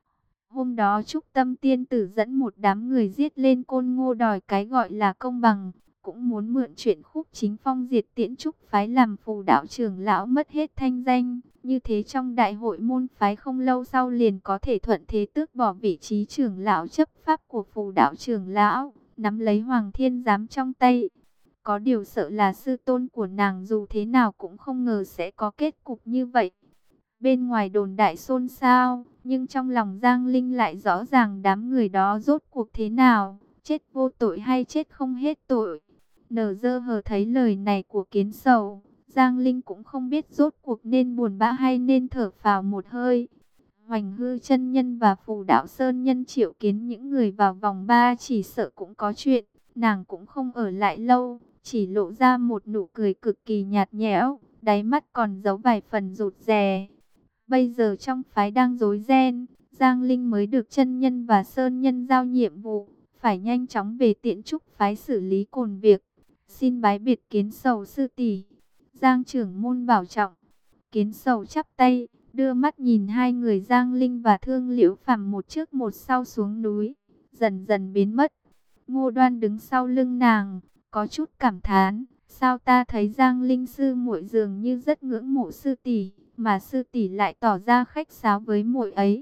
Hôm đó Trúc Tâm tiên tử dẫn một đám người giết lên Côn Ngô đòi cái gọi là công bằng, cũng muốn mượn chuyện Khúc Chính Phong diệt Tiễn Trúc phái làm Phù Đạo trưởng lão mất hết thanh danh. Như thế trong đại hội môn phái không lâu sau liền có thể thuận thế tước bỏ vị trí trưởng lão chấp pháp của Phù Đạo trưởng lão, nắm lấy Hoàng Thiên Giám trong tay. Có điều sợ là sư tôn của nàng dù thế nào cũng không ngờ sẽ có kết cục như vậy. Bên ngoài đồn đại xôn xao, nhưng trong lòng Giang Linh lại rõ ràng đám người đó rốt cuộc thế nào, chết vô tội hay chết không hết tội. Nở Dơ Hờ thấy lời này của Kiến Sầu, Giang Linh cũng không biết rốt cuộc nên buồn bã hay nên thở phào một hơi. Hoành Hư chân Nhân và Phù Đạo Sơn Nhân triệu kiến những người vào vòng 3 chỉ sợ cũng có chuyện, nàng cũng không ở lại lâu, chỉ lộ ra một nụ cười cực kỳ nhạt nhẽo, đáy mắt còn giấu vài phần rụt rè. Bây giờ trong phái đang rối ren, Giang Linh mới được chân nhân và sơn nhân giao nhiệm vụ, phải nhanh chóng về Tiễn Trúc phái xử lý cồn việc. Xin bái biệt Kiến Sầu sư tỷ. Giang trưởng môn bảo trọng. Kiến Sầu chắp tay, đưa mắt nhìn hai người Giang Linh và Thương Liễu Phàm một trước một sau xuống núi, dần dần biến mất. Ngô Đoan đứng sau lưng nàng, có chút cảm thán, sao ta thấy Giang Linh sư muội dường như rất ngưỡng mộ sư tỷ, mà sư tỷ lại tỏ ra khách sáo với muội ấy.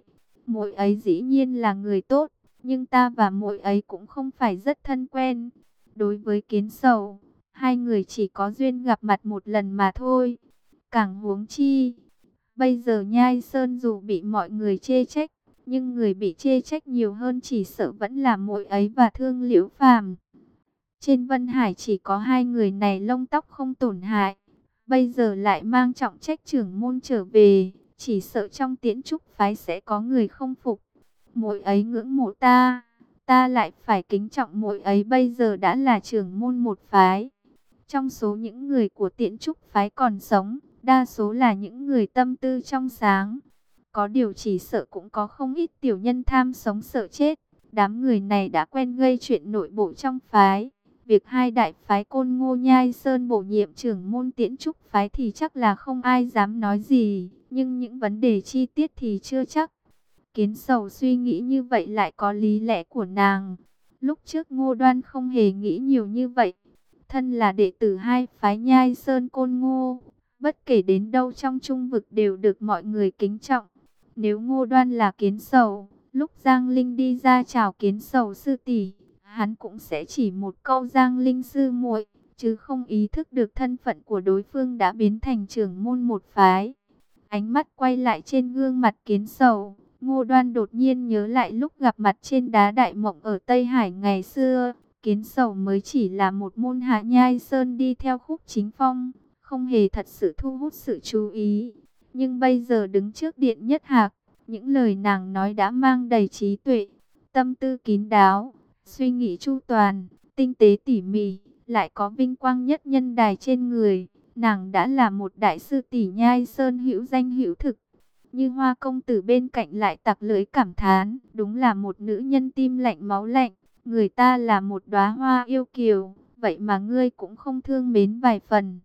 muội ấy dĩ nhiên là người tốt, nhưng ta và muội ấy cũng không phải rất thân quen. Đối với Kiến Sầu, hai người chỉ có duyên gặp mặt một lần mà thôi. Càng huống chi, bây giờ Nhai Sơn dù bị mọi người chê trách, nhưng người bị chê trách nhiều hơn chỉ sợ vẫn là muội ấy và Thương Liễu Phàm. Trên Vân Hải chỉ có hai người này lông tóc không tổn hại, bây giờ lại mang trọng trách trưởng môn trở về, chỉ sợ trong Tiễn Trúc phái sẽ có người không phục. Muội ấy ngưỡng mộ ta, ta lại phải kính trọng muội ấy, bây giờ đã là trưởng môn một phái. Trong số những người của Tiễn Trúc phái còn sống, đa số là những người tâm tư trong sáng. Có điều chỉ sợ cũng có không ít tiểu nhân tham sống sợ chết. Đám người này đã quen gây chuyện nội bộ trong phái. Việc hai đại phái Côn Ngô Nhai Sơn bổ nhiệm trưởng môn Tiễn Trúc phái thì chắc là không ai dám nói gì. Nhưng những vấn đề chi tiết thì chưa chắc. Kiến Sầu suy nghĩ như vậy lại có lý lẽ của nàng. Lúc trước Ngô Đoan không hề nghĩ nhiều như vậy. Thân là đệ tử hai phái Nhai Sơn Côn Ngô, bất kể đến đâu trong trung vực đều được mọi người kính trọng. Nếu Ngô Đoan là Kiến Sầu, lúc Giang Linh đi ra chào Kiến Sầu sư tỷ, hắn cũng sẽ chỉ một câu Giang Linh sư muội, chứ không ý thức được thân phận của đối phương đã biến thành trưởng môn một phái. Ánh mắt quay lại trên gương mặt Kiến Sầu, Ngô Đoan đột nhiên nhớ lại lúc gặp mặt trên đá Đại Mộng ở Tây Hải ngày xưa. Kiến Sầu mới chỉ là một môn hạ Nhai Sơn đi theo Khúc Chính Phong, không hề thật sự thu hút sự chú ý. Nhưng bây giờ đứng trước Điện Nhất Hạc, những lời nàng nói đã mang đầy trí tuệ, tâm tư kín đáo, suy nghĩ chu toàn, tinh tế tỉ mỉ, lại có vinh quang nhất nhân đài trên người. Nàng đã là một đại sư tỷ Nhai Sơn hữu danh hữu thực. Như Hoa công tử bên cạnh lại tặc lưỡi cảm thán, đúng là một nữ nhân tim lạnh máu lạnh. Người ta là một đóa hoa yêu kiều, vậy mà ngươi cũng không thương mến vài phần.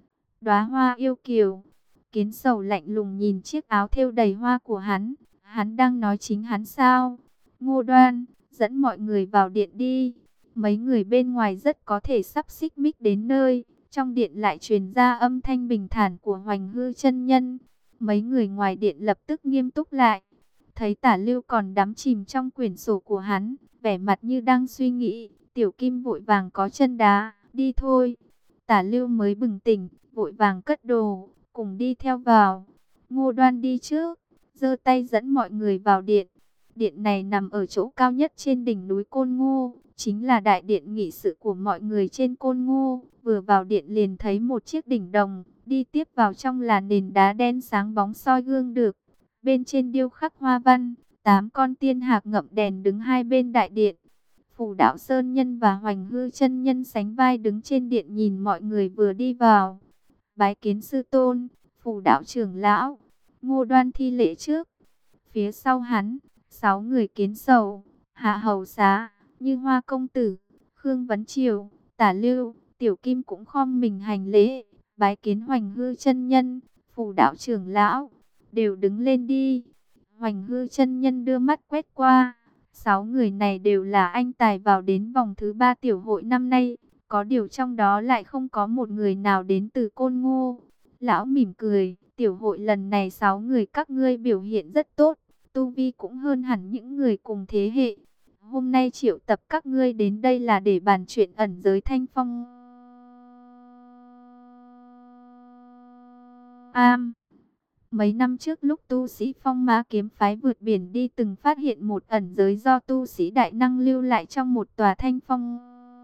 Đóa hoa yêu kiều. Kiến Sầu lạnh lùng nhìn chiếc áo thêu đầy hoa của hắn đang nói chính hắn sao? Ngô Đoan, dẫn mọi người vào điện đi. Mấy người bên ngoài rất có thể sắp xích mích đến nơi, trong điện lại truyền ra âm thanh bình thản của Hoành Hư chân nhân. Mấy người ngoài điện lập tức nghiêm túc lại. Thấy Tả Lưu còn đắm chìm trong quyển sổ của hắn, vẻ mặt như đang suy nghĩ, Tiểu Kim vội vàng có chân đá, đi thôi. Tả Lưu mới bừng tỉnh, vội vàng cất đồ, cùng đi theo vào. Ngô Đoan đi trước, giơ tay dẫn mọi người vào điện. Điện này nằm ở chỗ cao nhất trên đỉnh núi Côn Ngô, chính là đại điện nghị sự của mọi người trên Côn Ngô. Vừa vào điện liền thấy một chiếc đỉnh đồng, đi tiếp vào trong là nền đá đen sáng bóng soi gương được. Bên trên điêu khắc hoa văn, 8 con tiên hạc ngậm đèn đứng hai bên đại điện. Phù Đạo Sơn Nhân và Hoành Hư chân nhân sánh vai đứng trên điện nhìn mọi người vừa đi vào. Bái kiến sư tôn, Phù Đạo trưởng lão. Ngô Đoan thi lễ trước. Phía sau hắn, 6 người Kiến Sầu, Hạ Hầu Xá, Như Hoa công tử, Khương Vấn Triều, Tả Lưu, Tiểu Kim cũng khom mình hành lễ. Bái kiến Hoành Hư chân nhân, Phù Đạo trưởng lão. Đều đứng lên đi. Hoành Hư chân nhân đưa mắt quét qua. 6 người này đều là anh tài vào đến vòng thứ 3 tiểu hội năm nay. Có điều trong đó lại không có một người nào đến từ Côn Ngô. Lão mỉm cười, tiểu hội lần này 6 người các ngươi biểu hiện rất tốt. Tu vi cũng hơn hẳn những người cùng thế hệ. Hôm nay triệu tập các ngươi đến đây là để bàn chuyện ẩn giới Thanh Phong Am. Mấy năm trước lúc tu sĩ Phong Ma kiếm phái vượt biển đi từng phát hiện một ẩn giới do tu sĩ đại năng lưu lại trong một tòa thanh phong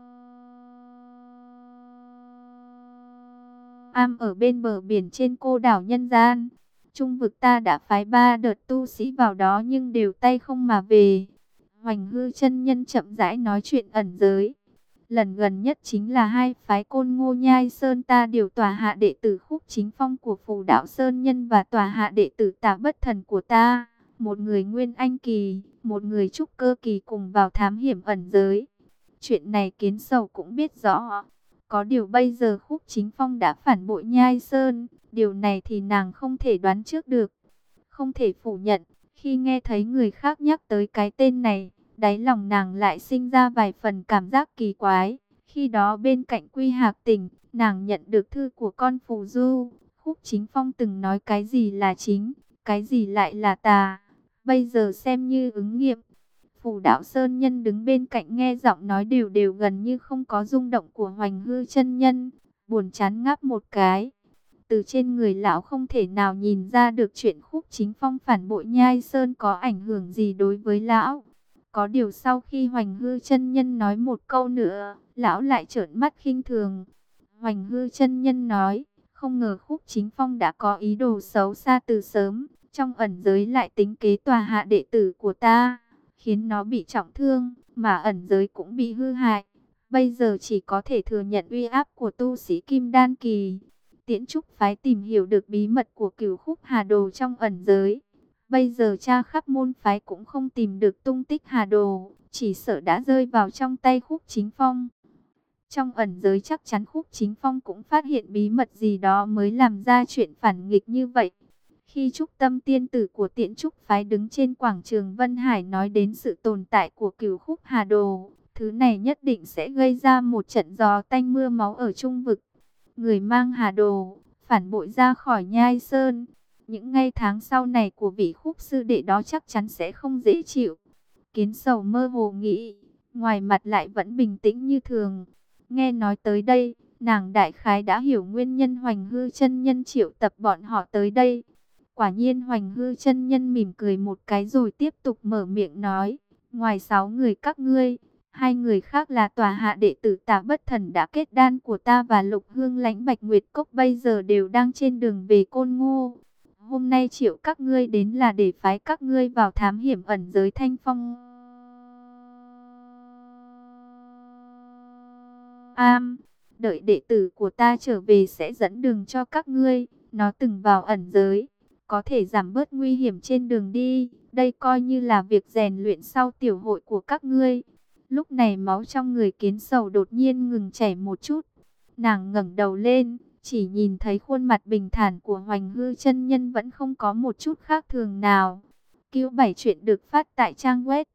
am ở bên bờ biển trên cô đảo nhân gian. Trung vực ta đã phái 3 đợt tu sĩ vào đó nhưng đều tay không mà về. Hoành Hư chân nhân chậm rãi nói chuyện ẩn giới. Lần gần nhất chính là hai phái Côn Ngô Nhai Sơn ta điều tòa hạ đệ tử Khúc Chính Phong của Phù Đạo Sơn Nhân và tòa hạ đệ tử Tả Bất Thần của ta. Một người Nguyên Anh Kỳ, một người Trúc Cơ Kỳ cùng vào thám hiểm ẩn giới. Chuyện này Kiến Sầu cũng biết rõ. Có điều bây giờ Khúc Chính Phong đã phản bội Nhai Sơn. Điều này thì nàng không thể đoán trước được. Không thể phủ nhận, khi nghe thấy người khác nhắc tới cái tên này, đáy lòng nàng lại sinh ra vài phần cảm giác kỳ quái. Khi đó bên cạnh Quy Hạc Tỉnh, nàng nhận được thư của con phù du. Khúc Chính Phong từng nói cái gì là chính, cái gì lại là tà. bây giờ xem như ứng nghiệm. Phù Đạo Sơn Nhân đứng bên cạnh nghe giọng nói đều đều gần như không có rung động của Hoành Hư chân nhân, buồn chán ngáp một cái. Từ trên người lão không thể nào nhìn ra được chuyện Khúc Chính Phong phản bội Nhai Sơn có ảnh hưởng gì đối với lão. Có điều sau khi Hoành Hư chân nhân nói một câu nữa, lão lại trợn mắt khinh thường. Hoành Hư chân nhân nói, không ngờ Khúc Chính Phong đã có ý đồ xấu xa từ sớm, trong ẩn giới lại tính kế tòa hạ đệ tử của ta, khiến nó bị trọng thương, mà ẩn giới cũng bị hư hại. Bây giờ chỉ có thể thừa nhận uy áp của tu sĩ Kim Đan Kỳ. Tiễn Trúc phái tìm hiểu được bí mật của Cửu Khúc Hà Đồ trong ẩn giới. Bây giờ tra khắp môn phái cũng không tìm được tung tích Hà Đồ, chỉ sợ đã rơi vào trong tay Khúc Chính Phong. Trong ẩn giới chắc chắn Khúc Chính Phong cũng phát hiện bí mật gì đó mới làm ra chuyện phản nghịch như vậy. Khi Trúc Tâm tiên tử của Tiễn Trúc phái đứng trên quảng trường Vân Hải nói đến sự tồn tại của Cửu Khúc Hà Đồ, thứ này nhất định sẽ gây ra một trận gió tanh mưa máu ở Trung vực. Người mang Hà Đồ, phản bội ra khỏi Nhai Sơn. Những ngày tháng sau này của vị Khúc sư đệ đó chắc chắn sẽ không dễ chịu. Kiến Sầu mơ hồ nghĩ, ngoài mặt lại vẫn bình tĩnh như thường. Nghe nói tới đây, nàng đại khái đã hiểu nguyên nhân Hoành Hư chân nhân triệu tập bọn họ tới đây. Quả nhiên Hoành Hư chân nhân mỉm cười một cái rồi tiếp tục mở miệng nói, ngoài 6 người các ngươi, 2 người khác là tòa hạ đệ tử Tả Bất Thần đã kết đan của ta và Lục Hương Lãnh Bạch Nguyệt Cốc bây giờ đều đang trên đường về Côn Ngô. Hôm nay triệu các ngươi đến là để phái các ngươi vào thám hiểm ẩn giới Thanh Phong Am. Đợi đệ tử của ta trở về sẽ dẫn đường cho các ngươi. Nó từng vào ẩn giới, có thể giảm bớt nguy hiểm trên đường đi. Đây coi như là việc rèn luyện sau tiểu hội của các ngươi. Lúc này máu trong người Kiến Sầu đột nhiên ngừng chảy một chút. Nàng ngẩng đầu lên, chỉ nhìn thấy khuôn mặt bình thản của Hoành Hư chân nhân vẫn không có một chút khác thường nào. Cứu 7 chuyện được phát tại trang web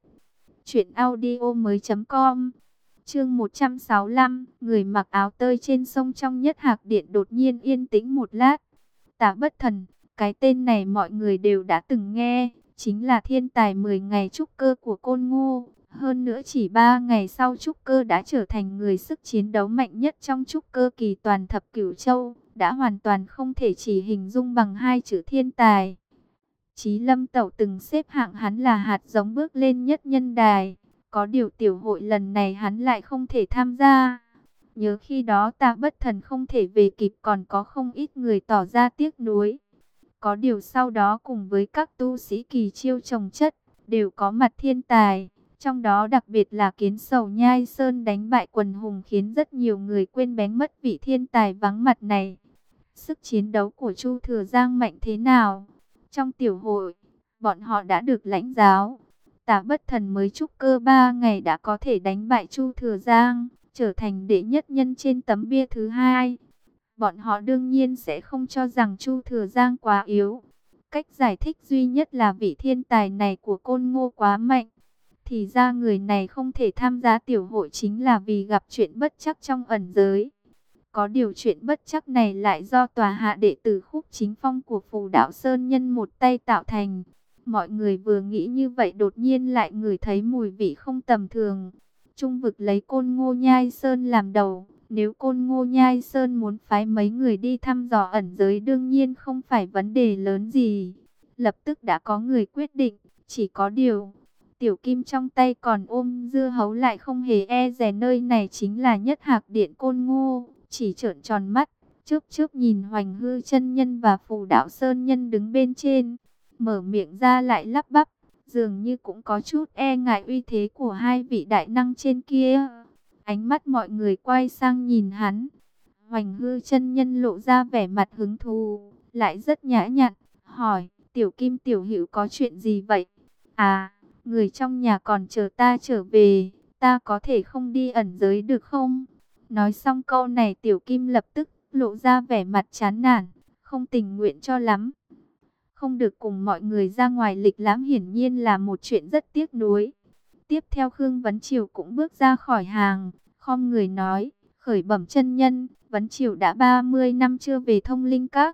truyệnaudiomoi.com. Chương 165, người mặc áo tơi trên sông trong Nhất Hạc Điện đột nhiên yên tĩnh một lát. Tả Bất Thần, cái tên này mọi người đều đã từng nghe, chính là thiên tài 10 ngày trúc cơ của Côn Ngô. Hơn nữa chỉ 3 ngày sau trúc cơ đã trở thành người sức chiến đấu mạnh nhất trong trúc cơ kỳ toàn thập cửu châu, đã hoàn toàn không thể chỉ hình dung bằng 2 chữ thiên tài. Chí Lâm Tẩu từng xếp hạng hắn là hạt giống bước lên nhất nhân đài, có điều tiểu hội lần này hắn lại không thể tham gia. Nhớ khi đó Tả Bất Thần không thể về kịp, còn có không ít người tỏ ra tiếc nuối. Có điều sau đó cùng với các tu sĩ kỳ chiêu chồng chất, đều có mặt thiên tài. Trong đó đặc biệt là Kiến Sầu Nhai Sơn đánh bại quần hùng khiến rất nhiều người quên bén mất vị thiên tài vắng mặt này. Sức chiến đấu của Chu Thừa Giang mạnh thế nào? Trong tiểu hội, bọn họ đã được lãnh giáo. Tả Bất Thần mới trúc cơ 3 ngày đã có thể đánh bại Chu Thừa Giang, trở thành đệ nhất nhân trên tấm bia thứ 2. Bọn họ đương nhiên sẽ không cho rằng Chu Thừa Giang quá yếu. Cách giải thích duy nhất là vị thiên tài này của Côn Ngô quá mạnh. Thì ra người này không thể tham gia tiểu hội chính là vì gặp chuyện bất trắc trong ẩn giới. Có điều chuyện bất trắc này lại do tòa hạ đệ tử Khúc Chính Phong của Phù Đạo Sơn Nhân một tay tạo thành. Mọi người vừa nghĩ như vậy đột nhiên lại ngửi thấy mùi vị không tầm thường. Trung vực lấy Côn Ngô Nhai Sơn làm đầu. Nếu Côn Ngô Nhai Sơn muốn phái mấy người đi thăm dò ẩn giới đương nhiên không phải vấn đề lớn gì. Lập tức đã có người quyết định, chỉ có điều Tiểu Kim trong tay còn ôm dưa hấu lại không hề e dè, nơi này chính là Nhất Hạc Điện Côn Ngô, chỉ trợn tròn mắt, chớp chớp nhìn Hoành Hư chân nhân và Phù Đạo Sơn Nhân đứng bên trên, mở miệng ra lại lắp bắp, dường như cũng có chút e ngại uy thế của 2 vị đại năng trên kia. Ánh mắt mọi người quay sang nhìn hắn. Hoành Hư chân nhân lộ ra vẻ mặt hứng thú, lại rất nhã nhặn, hỏi: "Tiểu Kim tiểu hữu có chuyện gì vậy?" "À, người trong nhà còn chờ ta trở về, ta có thể không đi ẩn giới được không?" Nói xong câu này Tiểu Kim lập tức lộ ra vẻ mặt chán nản, không tình nguyện cho lắm. Không được cùng mọi người ra ngoài lịch lãm hiển nhiên là một chuyện rất tiếc nuối. Tiếp theo Khương Vấn Triều cũng bước ra khỏi hàng, khom người nói: "Khởi bẩm chân nhân, Vấn Triều đã 30 năm chưa về Thông Linh Các,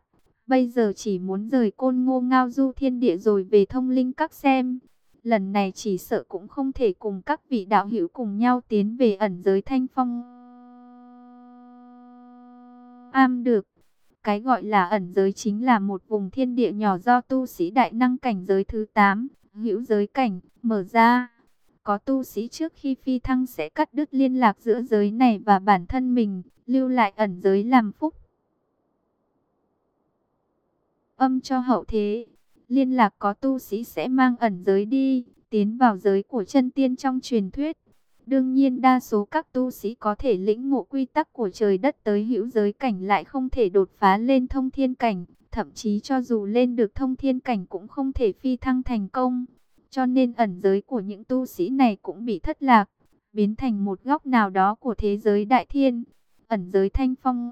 Bây giờ chỉ muốn rời Côn Ngô ngao du thiên địa rồi về Thông Linh Các xem. Lần này chỉ sợ cũng không thể cùng các vị đạo hữu cùng nhau tiến về ẩn giới Thanh Phong Am được. Cái gọi là ẩn giới chính là một vùng thiên địa nhỏ do tu sĩ đại năng cảnh giới thứ 8, hữu giới cảnh, mở ra. Có tu sĩ trước khi phi thăng sẽ cắt đứt liên lạc giữa giới này và bản thân mình, lưu lại ẩn giới làm phúc âm cho hậu thế. Liên lạc có tu sĩ sẽ mang ẩn giới đi, tiến vào giới của chân tiên trong truyền thuyết. Đương nhiên đa số các tu sĩ có thể lĩnh ngộ quy tắc của trời đất tới hữu giới cảnh lại không thể đột phá lên thông thiên cảnh. Thậm chí cho dù lên được thông thiên cảnh cũng không thể phi thăng thành công. Cho nên ẩn giới của những tu sĩ này cũng bị thất lạc, biến thành một góc nào đó của thế giới đại thiên. Ẩn giới Thanh Phong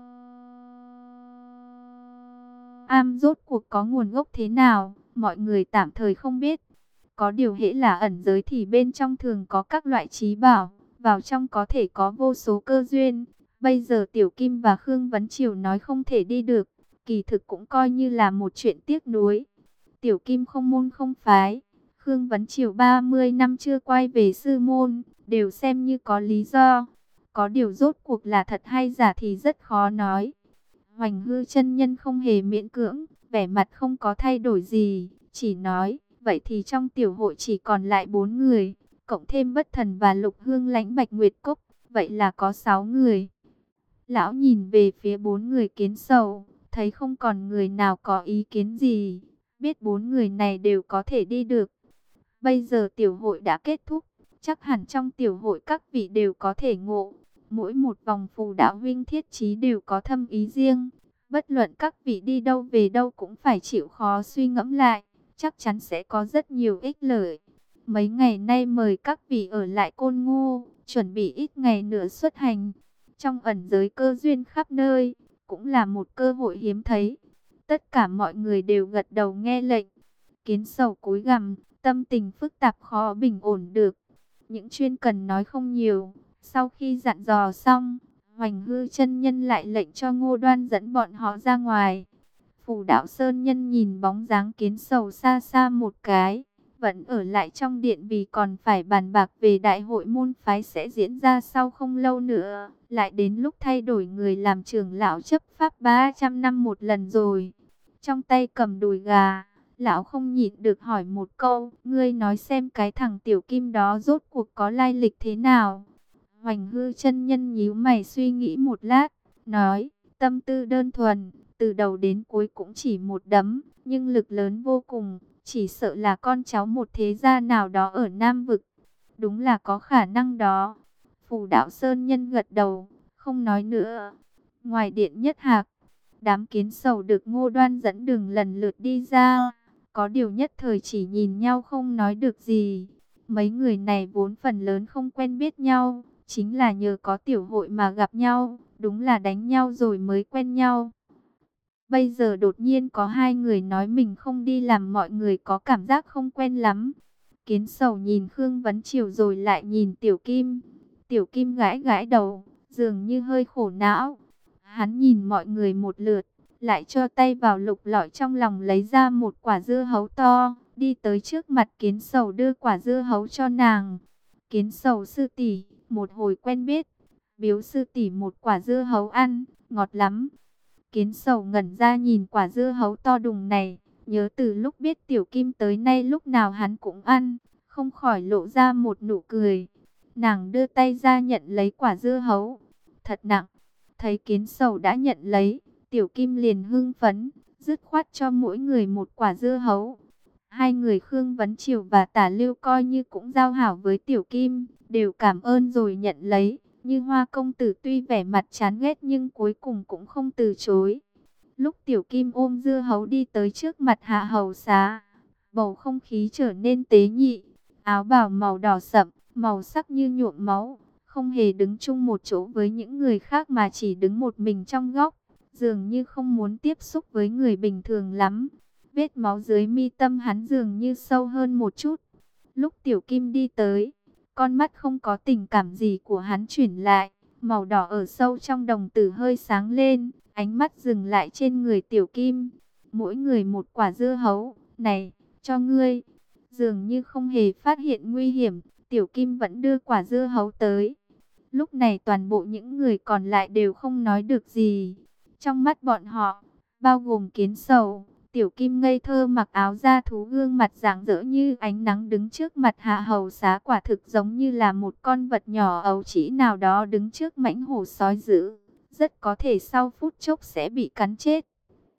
Am rốt cuộc có nguồn gốc thế nào, mọi người tạm thời không biết. Có điều hễ là ẩn giới thì bên trong thường có các loại trí bảo, vào trong có thể có vô số cơ duyên. Bây giờ Tiểu Kim và Khương Vấn Triều nói không thể đi được, kỳ thực cũng coi như là một chuyện tiếc nuối. Tiểu Kim không môn không phái, Khương Vấn Triều 30 năm chưa quay về sư môn, đều xem như có lý do. Có điều rốt cuộc là thật hay giả thì rất khó nói. Hoành Hư chân nhân không hề miễn cưỡng, vẻ mặt không có thay đổi gì, chỉ nói, vậy thì trong tiểu hội chỉ còn lại 4 người, cộng thêm Bất Thần và Lục Hương Lãnh Bạch Nguyệt Cốc, vậy là có 6 người. Lão nhìn về phía 4 người Kiến Sầu, thấy không còn người nào có ý kiến gì, biết 4 người này đều có thể đi được. Bây giờ tiểu hội đã kết thúc, chắc hẳn trong tiểu hội các vị đều có thể ngộ. Mỗi một vòng phù đạo huynh thiết chí đều có thâm ý riêng. Bất luận các vị đi đâu về đâu cũng phải chịu khó suy ngẫm lại. Chắc chắn sẽ có rất nhiều ích lợi. Mấy ngày nay mời các vị ở lại Côn Ngô, chuẩn bị ít ngày nữa xuất hành. Trong ẩn giới cơ duyên khắp nơi, cũng là một cơ hội hiếm thấy. Tất cả mọi người đều gật đầu nghe lệnh. Kiến Sầu cúi gằm, tâm tình phức tạp khó bình ổn được. Những chuyên cần nói không nhiều. Sau khi dặn dò xong, Hoành Hư chân nhân lại lệnh cho Ngô Đoan dẫn bọn họ ra ngoài. Phù Đạo Sơn nhân nhìn bóng dáng Kiến Sầu xa xa một cái, vẫn ở lại trong điện vì còn phải bàn bạc về đại hội môn phái sẽ diễn ra sau không lâu nữa. Lại đến lúc thay đổi người làm trưởng lão chấp pháp 300 năm một lần rồi. Trong tay cầm đùi gà, lão không nhịn được hỏi một câu, ngươi nói xem cái thằng Tiểu Kim đó rốt cuộc có lai lịch thế nào? Hoành Hư chân nhân nhíu mày suy nghĩ một lát, nói, tâm tư đơn thuần, từ đầu đến cuối cũng chỉ một đấm, nhưng lực lớn vô cùng, chỉ sợ là con cháu một thế gia nào đó ở Nam Vực. Đúng là có khả năng đó. Phù Đạo Sơn nhân gật đầu, không nói nữa. Ngoài điện Nhất Hạc, đám Kiến Sầu được Ngô Đoan dẫn đường lần lượt đi ra, có điều nhất thời chỉ nhìn nhau không nói được gì. Mấy người này vốn phần lớn không quen biết nhau, chính là nhờ có tiểu hội mà gặp nhau, đúng là đánh nhau rồi mới quen nhau. Bây giờ đột nhiên có hai người nói mình không đi làm mọi người có cảm giác không quen lắm. Kiến Sầu nhìn Khương Vấn Triều rồi lại nhìn Tiểu Kim. Tiểu Kim gãi gãi đầu, dường như hơi khổ não. Hắn nhìn mọi người một lượt, lại cho tay vào lục lọi trong lòng lấy ra một quả dưa hấu to, đi tới trước mặt Kiến Sầu đưa quả dưa hấu cho nàng. Kiến Sầu sư tỷ, một hồi quen biết, biếu sư tỷ một quả dưa hấu ăn, ngọt lắm. Kiến Sầu ngẩn ra nhìn quả dưa hấu to đùng này, nhớ từ lúc biết Tiểu Kim tới nay lúc nào hắn cũng ăn, không khỏi lộ ra một nụ cười. Nàng đưa tay ra nhận lấy quả dưa hấu, thật nặng. Thấy Kiến Sầu đã nhận lấy, Tiểu Kim liền hưng phấn, dứt khoát cho mỗi người một quả dưa hấu. Hai người Khương Vấn Triều và Tả Lưu coi như cũng giao hảo với Tiểu Kim, đều cảm ơn rồi nhận lấy. Như Hoa công tử tuy vẻ mặt chán ghét nhưng cuối cùng cũng không từ chối. Lúc Tiểu Kim ôm dưa hấu đi tới trước mặt Hạ Hầu Xá, bầu không khí trở nên tế nhị. Áo bào màu đỏ sậm, màu sắc như nhuộm máu, không hề đứng chung một chỗ với những người khác mà chỉ đứng một mình trong góc, dường như không muốn tiếp xúc với người bình thường lắm. Vết máu dưới mi tâm hắn dường như sâu hơn một chút. Lúc Tiểu Kim đi tới, con mắt không có tình cảm gì của hắn chuyển lại, màu đỏ ở sâu trong đồng tử hơi sáng lên, ánh mắt dừng lại trên người Tiểu Kim. mỗi người một quả dưa hấu. Này, cho ngươi. Dường như không hề phát hiện nguy hiểm, Tiểu Kim vẫn đưa quả dưa hấu tới. Lúc này toàn bộ những người còn lại đều không nói được gì. Trong mắt bọn họ, bao gồm Kiến Sầu, Tiểu Kim ngây thơ mặc áo da thú, gương mặt rạng rỡ như ánh nắng đứng trước mặt Hạ Hầu Xá, quả thực giống như là một con vật nhỏ ấu trĩ nào đó đứng trước mãnh hổ sói dữ, rất có thể sau phút chốc sẽ bị cắn chết.